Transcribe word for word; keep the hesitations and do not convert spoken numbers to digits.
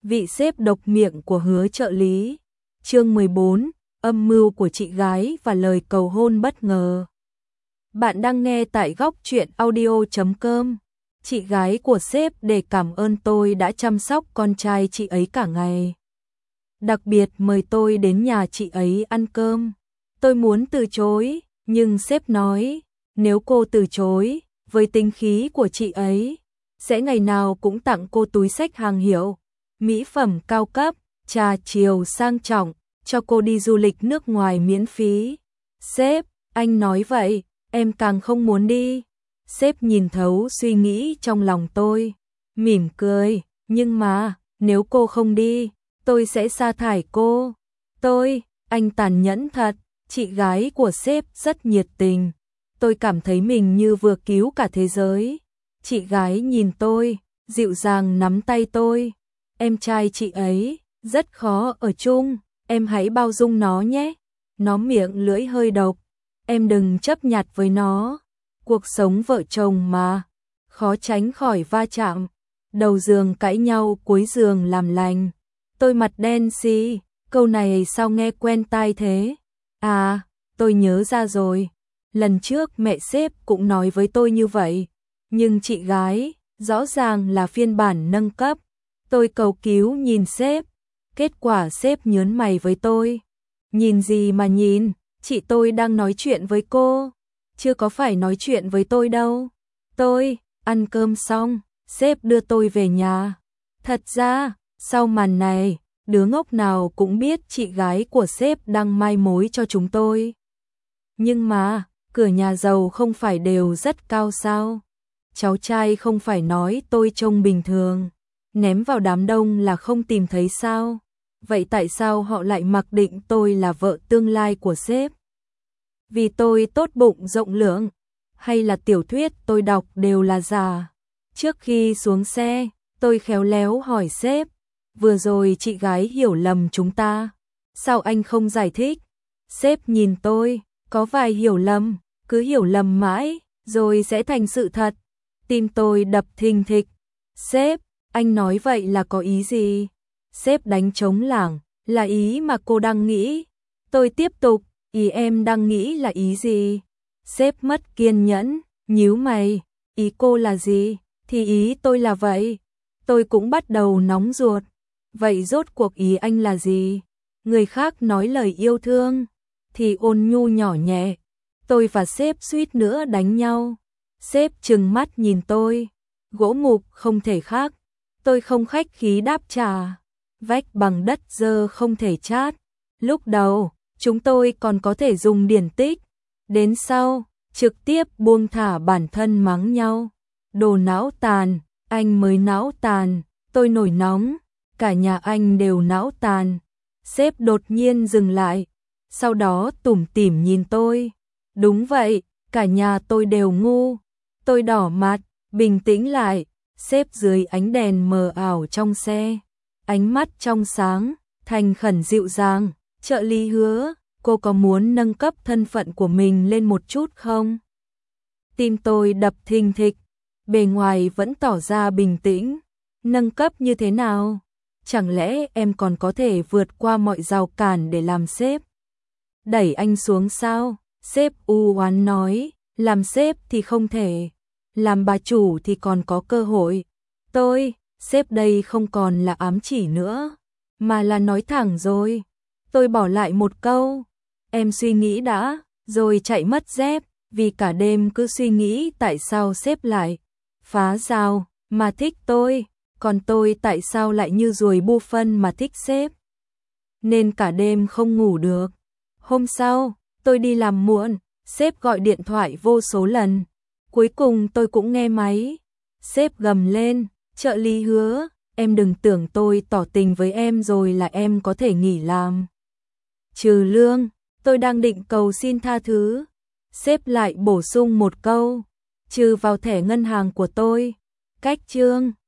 Vị sếp độc miệng của Hứa trợ lý. Chương mười bốn, âm mưu của chị gái và lời cầu hôn bất ngờ. Bạn đang nghe tại góc truyện audio chấm com. Chị gái của sếp để cảm ơn tôi đã chăm sóc con trai chị ấy cả ngày. Đặc biệt mời tôi đến nhà chị ấy ăn cơm. Tôi muốn từ chối, nhưng sếp nói, nếu cô từ chối, với tính khí của chị ấy, sẽ ngày nào cũng tặng cô túi xách hàng hiệu, mỹ phẩm cao cấp, trà chiều sang trọng, cho cô đi du lịch nước ngoài miễn phí. Sếp, anh nói vậy, em càng không muốn đi. Sếp nhìn thấu suy nghĩ trong lòng tôi, mỉm cười, nhưng mà, nếu cô không đi, tôi sẽ sa thải cô. Tôi, anh tàn nhẫn thật, chị gái của sếp rất nhiệt tình. Tôi cảm thấy mình như vừa cứu cả thế giới. Chị gái nhìn tôi, dịu dàng nắm tay tôi. Em trai chị ấy, rất khó ở chung, em hãy bao dung nó nhé. Nó miệng lưỡi hơi độc, em đừng chấp nhặt với nó. Cuộc sống vợ chồng mà, khó tránh khỏi va chạm. Đầu giường cãi nhau, cuối giường làm lành. Tôi mặt đen xì, câu này sao nghe quen tai thế? À, tôi nhớ ra rồi. Lần trước mẹ sếp cũng nói với tôi như vậy. Nhưng chị gái, rõ ràng là phiên bản nâng cấp. Tôi cầu cứu nhìn sếp. Kết quả sếp nhớn mày với tôi. Nhìn gì mà nhìn, chị tôi đang nói chuyện với cô. Chưa có phải nói chuyện với tôi đâu. Tôi, ăn cơm xong, sếp đưa tôi về nhà. Thật ra, sau màn này, đứa ngốc nào cũng biết chị gái của sếp đang mai mối cho chúng tôi. Nhưng mà, cửa nhà giàu không phải đều rất cao sao? Cháu trai không phải nói tôi trông bình thường, ném vào đám đông là không tìm thấy sao? Vậy tại sao họ lại mặc định tôi là vợ tương lai của sếp? Vì tôi tốt bụng rộng lượng, hay là tiểu thuyết tôi đọc đều là giả? Trước khi xuống xe, tôi khéo léo hỏi sếp, vừa rồi chị gái hiểu lầm chúng ta, sao anh không giải thích? Sếp nhìn tôi, có vài hiểu lầm, cứ hiểu lầm mãi, rồi sẽ thành sự thật. Tim tôi đập thình thịch. Sếp, anh nói vậy là có ý gì? Sếp đánh trống lảng, là ý mà cô đang nghĩ. Tôi tiếp tục, ý em đang nghĩ là ý gì? Sếp mất kiên nhẫn, nhíu mày, ý cô là gì? Thì ý tôi là vậy. Tôi cũng bắt đầu nóng ruột. Vậy rốt cuộc ý anh là gì? Người khác nói lời yêu thương, thì ôn nhu nhỏ nhẹ. Tôi và sếp suýt nữa đánh nhau. Sếp trừng mắt nhìn tôi, gỗ mục không thể khác. Tôi không khách khí đáp trả. Vách bằng đất dơ không thể chát. Lúc đầu, chúng tôi còn có thể dùng điển tích. Đến sau, trực tiếp buông thả bản thân mắng nhau. Đồ não tàn, anh mới não tàn, tôi nổi nóng, cả nhà anh đều não tàn. Sếp đột nhiên dừng lại, sau đó tủm tỉm nhìn tôi. Đúng vậy, cả nhà tôi đều ngu. Tôi đỏ mặt, bình tĩnh lại, sếp dưới ánh đèn mờ ảo trong xe. Ánh mắt trong sáng, thành khẩn dịu dàng. Trợ lý Hứa, cô có muốn nâng cấp thân phận của mình lên một chút không? Tim tôi đập thình thịch, bề ngoài vẫn tỏ ra bình tĩnh. Nâng cấp như thế nào? Chẳng lẽ em còn có thể vượt qua mọi rào cản để làm sếp? Đẩy anh xuống sao? Sếp u oán nói, làm sếp thì không thể, làm bà chủ thì còn có cơ hội. Tôi, sếp đây không còn là ám chỉ nữa, mà là nói thẳng rồi. Tôi bỏ lại một câu, em suy nghĩ đã, rồi chạy mất dép, vì cả đêm cứ suy nghĩ tại sao sếp lại phá rào mà thích tôi, còn tôi tại sao lại như ruồi bu phân mà thích sếp. Nên cả đêm không ngủ được. Hôm sau, tôi đi làm muộn, sếp gọi điện thoại vô số lần. Cuối cùng tôi cũng nghe máy. Sếp gầm lên, trợ lý Hứa, em đừng tưởng tôi tỏ tình với em rồi là em có thể nghỉ làm. Trừ lương, tôi đang định cầu xin tha thứ. Sếp lại bổ sung một câu, trừ vào thẻ ngân hàng của tôi. Cách chương